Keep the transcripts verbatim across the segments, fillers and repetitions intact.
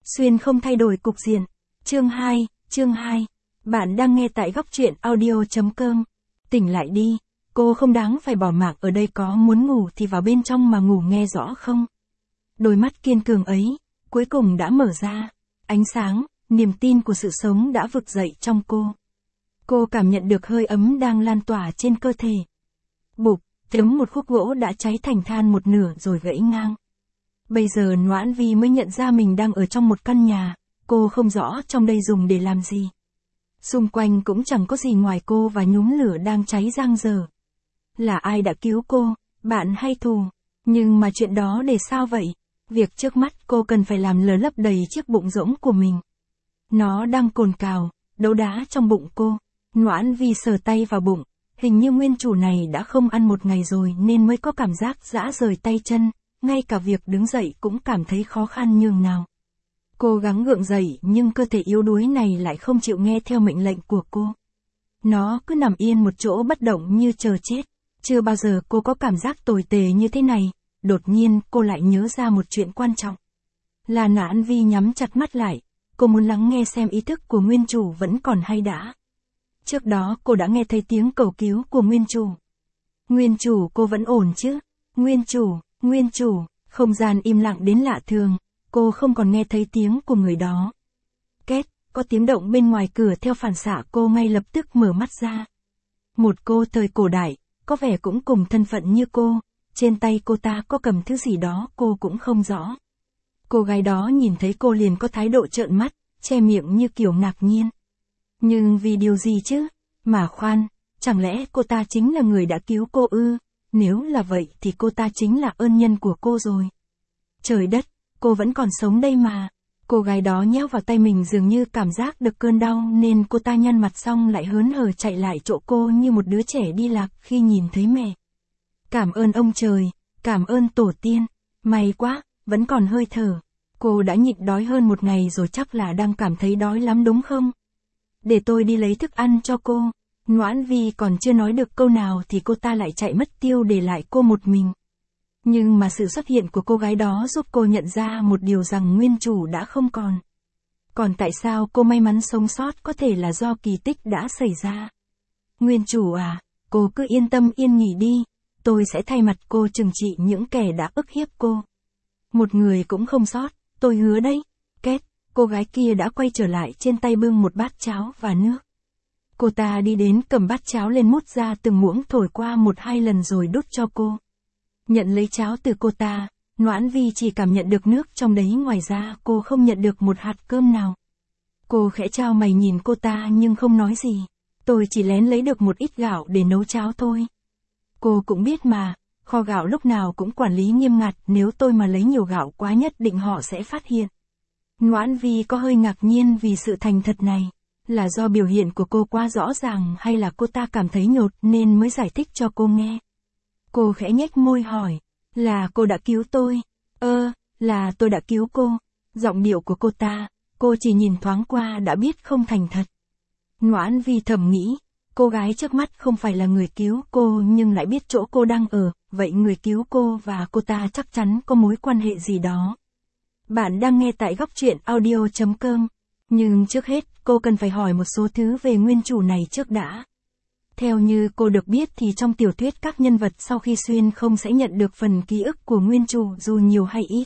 Xuyên không thay đổi cục diện. Chương hai, chương hai. Bạn đang nghe tại góc truyện audio.com. Tỉnh lại đi, cô không đáng phải bỏ mạng ở đây, có muốn ngủ thì vào bên trong mà ngủ, nghe rõ không? Đôi mắt kiên cường ấy, cuối cùng đã mở ra. Ánh sáng, niềm tin của sự sống đã vực dậy trong cô. Cô cảm nhận được hơi ấm đang lan tỏa trên cơ thể. Bụp, tiếng một khúc gỗ đã cháy thành than một nửa rồi gãy ngang. Bây giờ Noãn Vi mới nhận ra mình đang ở trong một căn nhà, cô không rõ trong đây dùng để làm gì. Xung quanh cũng chẳng có gì ngoài cô và nhúm lửa đang cháy giang dở. Là ai đã cứu cô, bạn hay thù? Nhưng mà chuyện đó để sao vậy? Việc trước mắt cô cần phải làm là lấp đầy chiếc bụng rỗng của mình. Nó đang cồn cào, đấu đá trong bụng cô. Noãn Vi sờ tay vào bụng, hình như nguyên chủ này đã không ăn một ngày rồi nên mới có cảm giác rã rời tay chân, ngay cả việc đứng dậy cũng cảm thấy khó khăn nhường nào. Cô gắng gượng dậy nhưng cơ thể yếu đuối này lại không chịu nghe theo mệnh lệnh của cô. Nó cứ nằm yên một chỗ bất động như chờ chết. Chưa bao giờ cô có cảm giác tồi tệ như thế này. Đột nhiên cô lại nhớ ra một chuyện quan trọng. Là Noãn Vi nhắm chặt mắt lại. Cô muốn lắng nghe xem ý thức của nguyên chủ vẫn còn hay đã. Trước đó cô đã nghe thấy tiếng cầu cứu của nguyên chủ. Nguyên chủ, cô vẫn ổn chứ? Nguyên chủ, nguyên chủ, không gian im lặng đến lạ thường. Cô không còn nghe thấy tiếng của người đó. Két, có tiếng động bên ngoài cửa, theo phản xạ cô ngay lập tức mở mắt ra. Một cô thời cổ đại, có vẻ cũng cùng thân phận như cô, trên tay cô ta có cầm thứ gì đó cô cũng không rõ. Cô gái đó nhìn thấy cô liền có thái độ trợn mắt, che miệng như kiểu ngạc nhiên. Nhưng vì điều gì chứ? Mà khoan, chẳng lẽ cô ta chính là người đã cứu cô ư? Nếu là vậy thì cô ta chính là ơn nhân của cô rồi. Trời đất, cô vẫn còn sống đây mà. Cô gái đó nhéo vào tay mình, dường như cảm giác được cơn đau nên cô ta nhăn mặt xong lại hớn hở chạy lại chỗ cô như một đứa trẻ đi lạc khi nhìn thấy mẹ. Cảm ơn ông trời, cảm ơn tổ tiên, may quá, vẫn còn hơi thở. Cô đã nhịn đói hơn một ngày rồi, chắc là đang cảm thấy đói lắm đúng không? Để tôi đi lấy thức ăn cho cô. Noãn Vi còn chưa nói được câu nào thì cô ta lại chạy mất tiêu để lại cô một mình. Nhưng mà sự xuất hiện của cô gái đó giúp cô nhận ra một điều, rằng nguyên chủ đã không còn. Còn tại sao cô may mắn sống sót? Có thể là do kỳ tích đã xảy ra. Nguyên chủ à, cô cứ yên tâm yên nghỉ đi, tôi sẽ thay mặt cô trừng trị những kẻ đã ức hiếp cô. Một người cũng không sót, tôi hứa đấy. Két, cô gái kia đã quay trở lại, trên tay bưng một bát cháo và nước. Cô ta đi đến cầm bát cháo lên, múc ra từng muỗng, thổi qua một hai lần rồi đút cho cô. Nhận lấy cháo từ cô ta, Noãn Vi chỉ cảm nhận được nước trong đấy, ngoài ra cô không nhận được một hạt cơm nào. Cô khẽ chau mày nhìn cô ta nhưng không nói gì. Tôi chỉ lén lấy được một ít gạo để nấu cháo thôi. Cô cũng biết mà, kho gạo lúc nào cũng quản lý nghiêm ngặt, nếu tôi mà lấy nhiều gạo quá nhất định họ sẽ phát hiện. Noãn Vi có hơi ngạc nhiên vì sự thành thật này. Là do biểu hiện của cô quá rõ ràng hay là cô ta cảm thấy nhột nên mới giải thích cho cô nghe. Cô khẽ nhếch môi hỏi, là cô đã cứu tôi? Ơ, là tôi đã cứu cô. Giọng điệu của cô ta, cô chỉ nhìn thoáng qua đã biết không thành thật. Noãn Vi thầm nghĩ, cô gái trước mắt không phải là người cứu cô nhưng lại biết chỗ cô đang ở, vậy người cứu cô và cô ta chắc chắn có mối quan hệ gì đó. Bạn đang nghe tại góc truyện audio.com. Nhưng trước hết, cô cần phải hỏi một số thứ về nguyên chủ này trước đã. Theo như cô được biết thì trong tiểu thuyết các nhân vật sau khi xuyên không sẽ nhận được phần ký ức của nguyên chủ dù nhiều hay ít.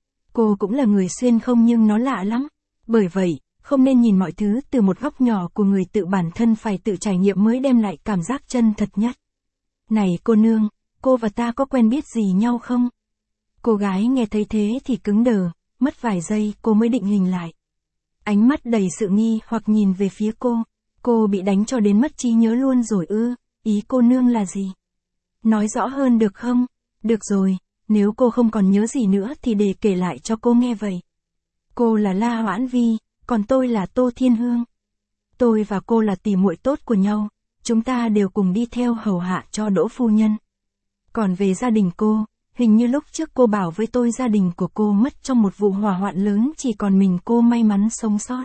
Cô cũng là người xuyên không nhưng nó lạ lắm. Bởi vậy, không nên nhìn mọi thứ từ một góc nhỏ của người tự, bản thân phải tự trải nghiệm mới đem lại cảm giác chân thật nhất. Này cô nương, cô và ta có quen biết gì nhau không? Cô gái nghe thấy thế thì cứng đờ, mất vài giây cô mới định hình lại. Ánh mắt đầy sự nghi hoặc nhìn về phía cô. Cô bị đánh cho đến mất trí nhớ luôn rồi ư? Ý cô nương là gì? Nói rõ hơn được không? Được rồi, nếu cô không còn nhớ gì nữa thì để kể lại cho cô nghe vậy. Cô là La Noãn Vi, còn tôi là Tô Thiên Hương. Tôi và cô là tỉ muội tốt của nhau, chúng ta đều cùng đi theo hầu hạ cho Đỗ phu nhân. Còn về gia đình cô, hình như lúc trước cô bảo với tôi gia đình của cô mất trong một vụ hỏa hoạn lớn, chỉ còn mình cô may mắn sống sót.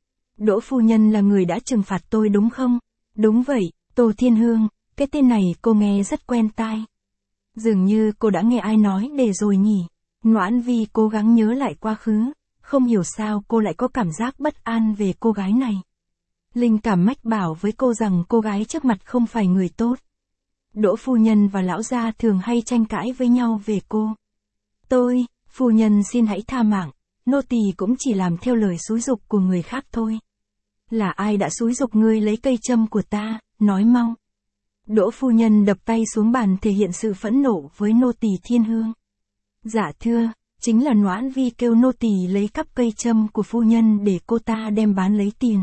Đỗ phu nhân là người đã trừng phạt tôi đúng không? Đúng vậy, Tô Thiên Hương, cái tên này cô nghe rất quen tai. Dường như cô đã nghe ai nói để rồi nhỉ. Noãn Vi cố gắng nhớ lại quá khứ. không hiểu sao cô lại có cảm giác bất an về cô gái này. Linh cảm mách bảo với cô rằng cô gái trước mặt không phải người tốt. Đỗ phu nhân và lão gia thường hay tranh cãi với nhau về cô. Tôi, phu nhân xin hãy tha mạng, nô tỳ cũng chỉ làm theo lời xúi giục của người khác thôi. Là ai đã xúi giục ngươi lấy cây châm của ta, nói mau. Đỗ phu nhân đập tay xuống bàn thể hiện sự phẫn nộ với nô tỳ Thiên Hương. Dạ thưa, chính là Noãn Vi kêu nô tỳ lấy cắp cây châm của phu nhân để cô ta đem bán lấy tiền.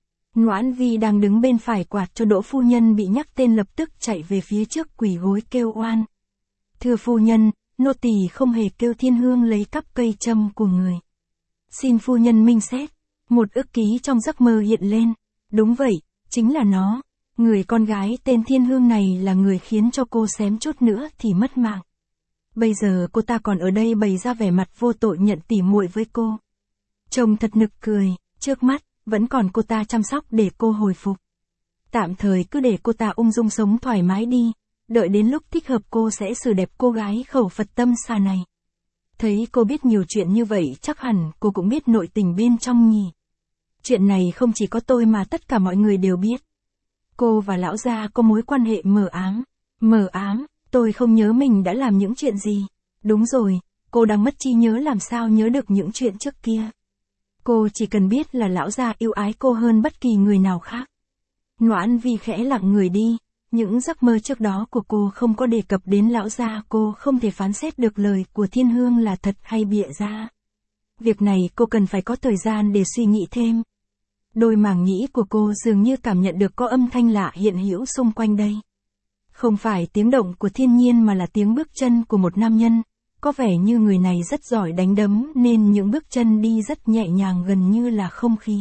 Noãn Vi đang đứng bên phải quạt cho Đỗ phu nhân bị nhắc tên lập tức chạy về phía trước quỳ gối kêu oan. Thưa phu nhân, nô tỳ không hề kêu Thiên Hương lấy cắp cây châm của người. Xin phu nhân minh xét. Một ức ký trong giấc mơ hiện lên. Đúng vậy, chính là nó. Người con gái tên Thiên Hương này là người khiến cho cô xém chút nữa thì mất mạng. Bây giờ cô ta còn ở đây bày ra vẻ mặt vô tội nhận tỉ muội với cô. Trông thật nực cười, trước mắt, vẫn còn cô ta chăm sóc để cô hồi phục. Tạm thời cứ để cô ta ung dung sống thoải mái đi, đợi đến lúc thích hợp cô sẽ xử đẹp cô gái khẩu Phật tâm xà này. Thấy cô biết nhiều chuyện như vậy chắc hẳn cô cũng biết nội tình bên trong nhỉ. Chuyện này không chỉ có tôi mà tất cả mọi người đều biết. Cô và lão gia có mối quan hệ mờ ám. Mờ ám, tôi không nhớ mình đã làm những chuyện gì. Đúng rồi, cô đang mất trí nhớ làm sao nhớ được những chuyện trước kia. Cô chỉ cần biết là lão gia yêu ái cô hơn bất kỳ người nào khác. Noãn Vi khẽ lặng người đi, những giấc mơ trước đó của cô không có đề cập đến lão gia, cô không thể phán xét được lời của Thiên Hương là thật hay bịa ra. Việc này cô cần phải có thời gian để suy nghĩ thêm. Đôi màng nhĩ của cô dường như cảm nhận được có âm thanh lạ hiện hữu xung quanh đây. Không phải tiếng động của thiên nhiên mà là tiếng bước chân của một nam nhân. Có vẻ như người này rất giỏi đánh đấm nên những bước chân đi rất nhẹ nhàng gần như là không khí.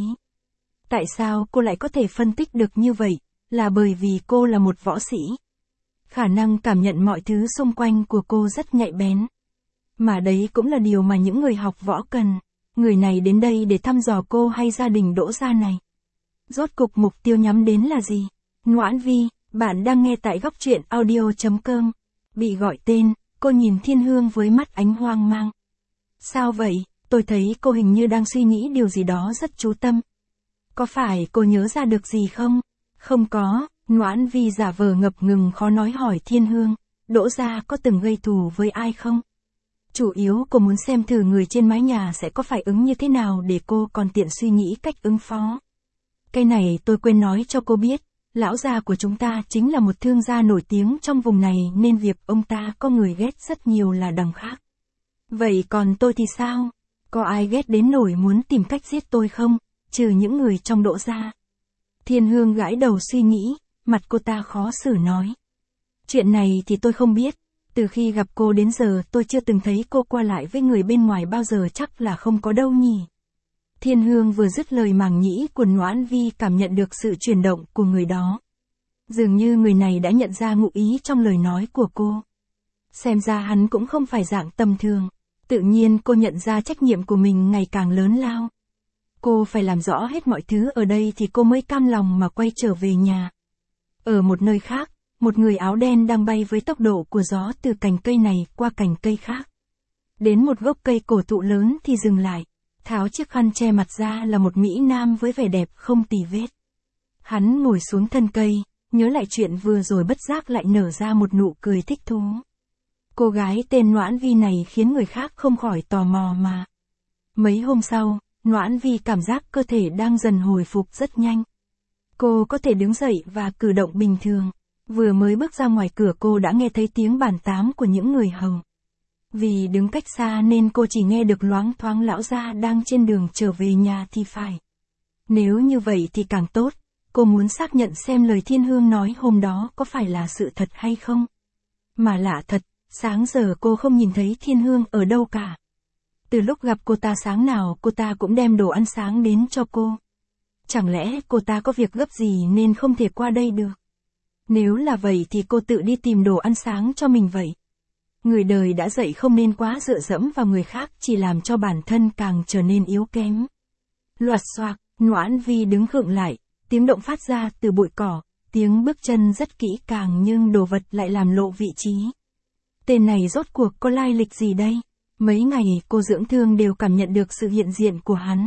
Tại sao cô lại có thể phân tích được như vậy? Là bởi vì cô là một võ sĩ. Khả năng cảm nhận mọi thứ xung quanh của cô rất nhạy bén. Mà đấy cũng là điều mà những người học võ cần. Người này đến đây để thăm dò cô hay gia đình Đỗ gia này. Rốt cục mục tiêu nhắm đến là gì? Noãn Vi, bạn đang nghe tại góc truyện audio chấm com. Bị gọi tên, cô nhìn Thiên Hương với mắt ánh hoang mang. Sao vậy? Tôi thấy cô hình như đang suy nghĩ điều gì đó rất chú tâm. Có phải cô nhớ ra được gì không? Không có, Noãn Vi giả vờ ngập ngừng khó nói hỏi Thiên Hương. Đỗ gia có từng gây thù với ai không? Chủ yếu cô muốn xem thử người trên mái nhà sẽ có phản ứng như thế nào để cô còn tiện suy nghĩ cách ứng phó. Cái này tôi quên nói cho cô biết, lão gia của chúng ta chính là một thương gia nổi tiếng trong vùng này nên việc ông ta có người ghét rất nhiều là đằng khác. Vậy còn tôi thì sao? Có ai ghét đến nổi muốn tìm cách giết tôi không, trừ những người trong Đỗ gia? Thiên Hương gãi đầu suy nghĩ, mặt cô ta khó xử nói. Chuyện này thì tôi không biết. Từ khi gặp cô đến giờ tôi chưa từng thấy cô qua lại với người bên ngoài bao giờ, chắc là không có đâu nhỉ. Thiên Hương vừa dứt lời màng nhĩ của Noãn Vi cảm nhận được sự chuyển động của người đó. Dường như người này đã nhận ra ngụ ý trong lời nói của cô. Xem ra hắn cũng không phải dạng tầm thường. Tự nhiên cô nhận ra trách nhiệm của mình ngày càng lớn lao. Cô phải làm rõ hết mọi thứ ở đây thì cô mới cam lòng mà quay trở về nhà. Ở một nơi khác, một người áo đen đang bay với tốc độ của gió từ cành cây này qua cành cây khác. Đến một gốc cây cổ thụ lớn thì dừng lại, tháo chiếc khăn che mặt ra là một mỹ nam với vẻ đẹp không tì vết. Hắn ngồi xuống thân cây, nhớ lại chuyện vừa rồi bất giác lại nở ra một nụ cười thích thú. Cô gái tên Noãn Vi này khiến người khác không khỏi tò mò mà. Mấy hôm sau, Noãn Vi cảm giác cơ thể đang dần hồi phục rất nhanh. Cô có thể đứng dậy và cử động bình thường. Vừa mới bước ra ngoài cửa cô đã nghe thấy tiếng bàn tán của những người hầu. Vì đứng cách xa nên cô chỉ nghe được loáng thoáng lão gia đang trên đường trở về nhà thì phải. Nếu như vậy thì càng tốt, cô muốn xác nhận xem lời Thiên Hương nói hôm đó có phải là sự thật hay không. Mà lạ thật, sáng giờ cô không nhìn thấy Thiên Hương ở đâu cả. Từ lúc gặp cô ta sáng nào cô ta cũng đem đồ ăn sáng đến cho cô. Chẳng lẽ cô ta có việc gấp gì nên không thể qua đây được? Nếu là vậy thì cô tự đi tìm đồ ăn sáng cho mình vậy. Người đời đã dạy không nên quá dựa dẫm vào người khác, chỉ làm cho bản thân càng trở nên yếu kém. Loạt xoạc, Noãn Vi đứng khựng lại, tiếng động phát ra từ bụi cỏ, tiếng bước chân rất kỹ càng nhưng đồ vật lại làm lộ vị trí. Tên này rốt cuộc có lai lịch gì đây? Mấy ngày cô dưỡng thương đều cảm nhận được sự hiện diện của hắn.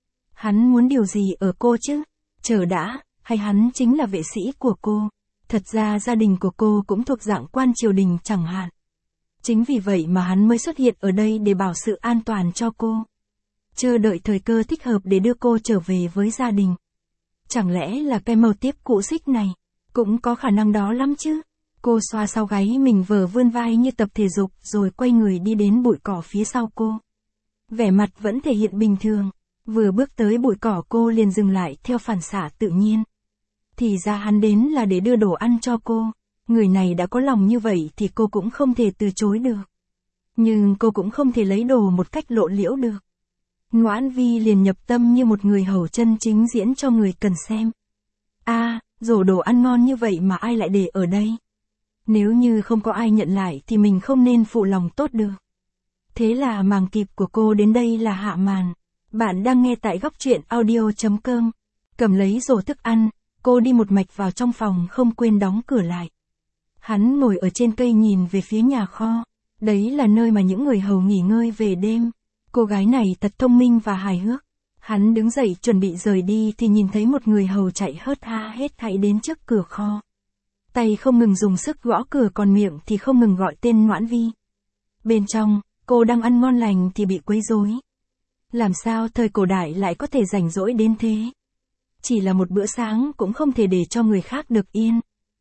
Hắn muốn điều gì ở cô chứ? Chờ đã, hay hắn chính là vệ sĩ của cô? Thật ra gia đình của cô cũng thuộc dạng quan triều đình chẳng hạn. Chính vì vậy mà hắn mới xuất hiện ở đây để bảo sự an toàn cho cô. Chờ đợi thời cơ thích hợp để đưa cô trở về với gia đình. Chẳng lẽ là cái màu tiếp cụ xích này? Cũng có khả năng đó lắm chứ. Cô xoa sau gáy mình vờ vươn vai như tập thể dục rồi quay người đi đến bụi cỏ phía sau cô. Vẻ mặt vẫn thể hiện bình thường. Vừa bước tới bụi cỏ cô liền dừng lại theo phản xạ tự nhiên. Thì ra hắn đến là để đưa đồ ăn cho cô. Người này đã có lòng như vậy thì cô cũng không thể từ chối được. Nhưng cô cũng không thể lấy đồ một cách lộ liễu được. Noãn Vi liền nhập tâm như một người hầu chân chính diễn cho người cần xem. a à, rổ đồ ăn ngon như vậy mà ai lại để ở đây? Nếu như không có ai nhận lại thì mình không nên phụ lòng tốt được. Thế là màng kịp của cô đến đây là hạ màn. Bạn đang nghe tại góc truyện audio chấm com. Cầm lấy rổ thức ăn, cô đi một mạch vào trong phòng không quên đóng cửa lại. Hắn ngồi ở trên cây nhìn về phía nhà kho. Đấy là nơi mà những người hầu nghỉ ngơi về đêm. Cô gái này thật thông minh và hài hước. Hắn đứng dậy chuẩn bị rời đi thì nhìn thấy một người hầu chạy hớt ha hết thảy đến trước cửa kho. Tay không ngừng dùng sức gõ cửa còn miệng thì không ngừng gọi tên Noãn Vi. Bên trong, cô đang ăn ngon lành thì bị quấy rối. Làm sao thời cổ đại lại có thể rảnh rỗi đến thế? Chỉ là một bữa sáng cũng không thể để cho người khác được yên.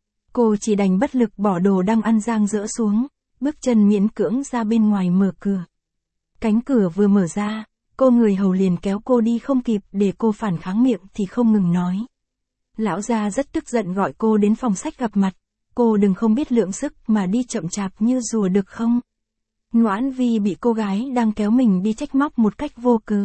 Cô chỉ đành bất lực bỏ đồ đang ăn giang dỡ xuống, bước chân miễn cưỡng ra bên ngoài mở cửa. Cánh cửa vừa mở ra, cô người hầu liền kéo cô đi không kịp để cô phản kháng miệng thì không ngừng nói. Lão gia rất tức giận gọi cô đến phòng sách gặp mặt, cô đừng không biết lượng sức mà đi chậm chạp như rùa được không? Noãn Vi bị cô gái đang kéo mình đi trách móc một cách vô cớ.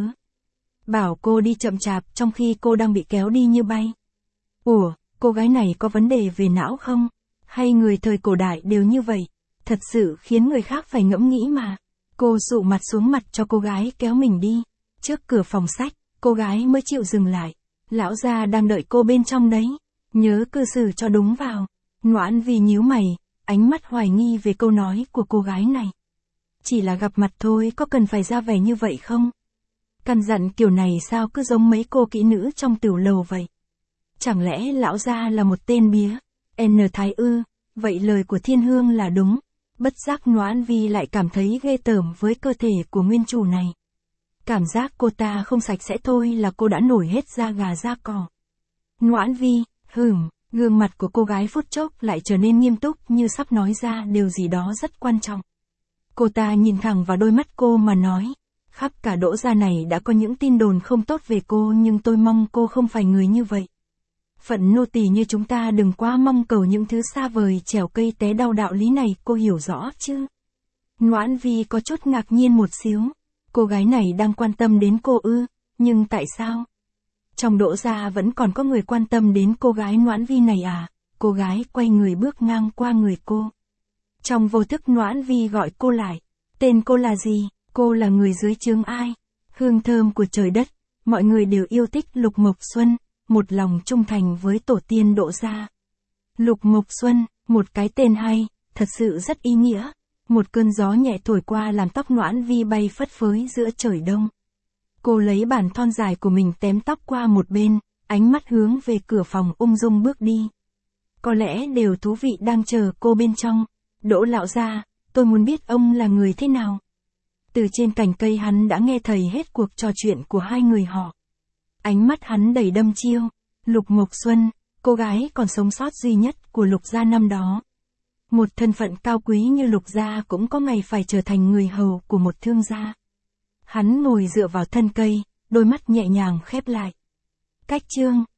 Bảo cô đi chậm chạp trong khi cô đang bị kéo đi như bay. Ủa, cô gái này có vấn đề về não không? Hay người thời cổ đại đều như vậy? Thật sự khiến người khác phải ngẫm nghĩ mà. Cô sụ mặt xuống mặt cho cô gái kéo mình đi. Trước cửa phòng sách, cô gái mới chịu dừng lại. Lão gia đang đợi cô bên trong đấy. Nhớ cư xử cho đúng vào. Noãn Vi nhíu mày, ánh mắt hoài nghi về câu nói của cô gái này. Chỉ là gặp mặt thôi có cần phải ra vẻ như vậy không? Căn dặn kiểu này sao cứ giống mấy cô kỹ nữ trong tiểu lầu vậy? Chẳng lẽ lão gia là một tên bía? N Thái ư, vậy lời của Thiên Hương là đúng. Bất giác Noãn Vi lại cảm thấy ghê tởm với cơ thể của nguyên chủ này. Cảm giác cô ta không sạch sẽ thôi là cô đã nổi hết da gà da cỏ. Noãn Vi, hửm, gương mặt của cô gái phút chốc lại trở nên nghiêm túc như sắp nói ra điều gì đó rất quan trọng. Cô ta nhìn thẳng vào đôi mắt cô mà nói, khắp cả Đỗ gia này đã có những tin đồn không tốt về cô nhưng tôi mong cô không phải người như vậy. Phận nô tỳ như chúng ta đừng quá mong cầu những thứ xa vời trèo cây té đau đạo lý này cô hiểu rõ chứ. Noãn Vi có chút ngạc nhiên một xíu. Cô gái này đang quan tâm đến cô ư, nhưng tại sao? Trong Đỗ gia vẫn còn có người quan tâm đến cô gái Noãn Vi này à? Cô gái quay người bước ngang qua người cô. Trong vô thức Noãn Vi gọi cô lại. Tên cô là gì? Cô là người dưới trướng ai? Hương thơm của trời đất, mọi người đều yêu thích Lục Mộc Xuân, một lòng trung thành với tổ tiên Đỗ gia. Lục Mộc Xuân, một cái tên hay, thật sự rất ý nghĩa. Một cơn gió nhẹ thổi qua làm tóc Noãn Vi bay phất phới giữa trời đông. Cô lấy bàn thon dài của mình tém tóc qua một bên, ánh mắt hướng về cửa phòng ung dung bước đi. Có lẽ đều thú vị đang chờ cô bên trong. Đỗ lão gia, tôi muốn biết ông là người thế nào. Từ trên cành cây hắn đã nghe thầy hết cuộc trò chuyện của hai người họ. Ánh mắt hắn đầy đâm chiêu. Lục Mộc Xuân, cô gái còn sống sót duy nhất của Lục gia năm đó. Một thân phận cao quý như Lục gia cũng có ngày phải trở thành người hầu của một thương gia. Hắn ngồi dựa vào thân cây, đôi mắt nhẹ nhàng khép lại. Cách chương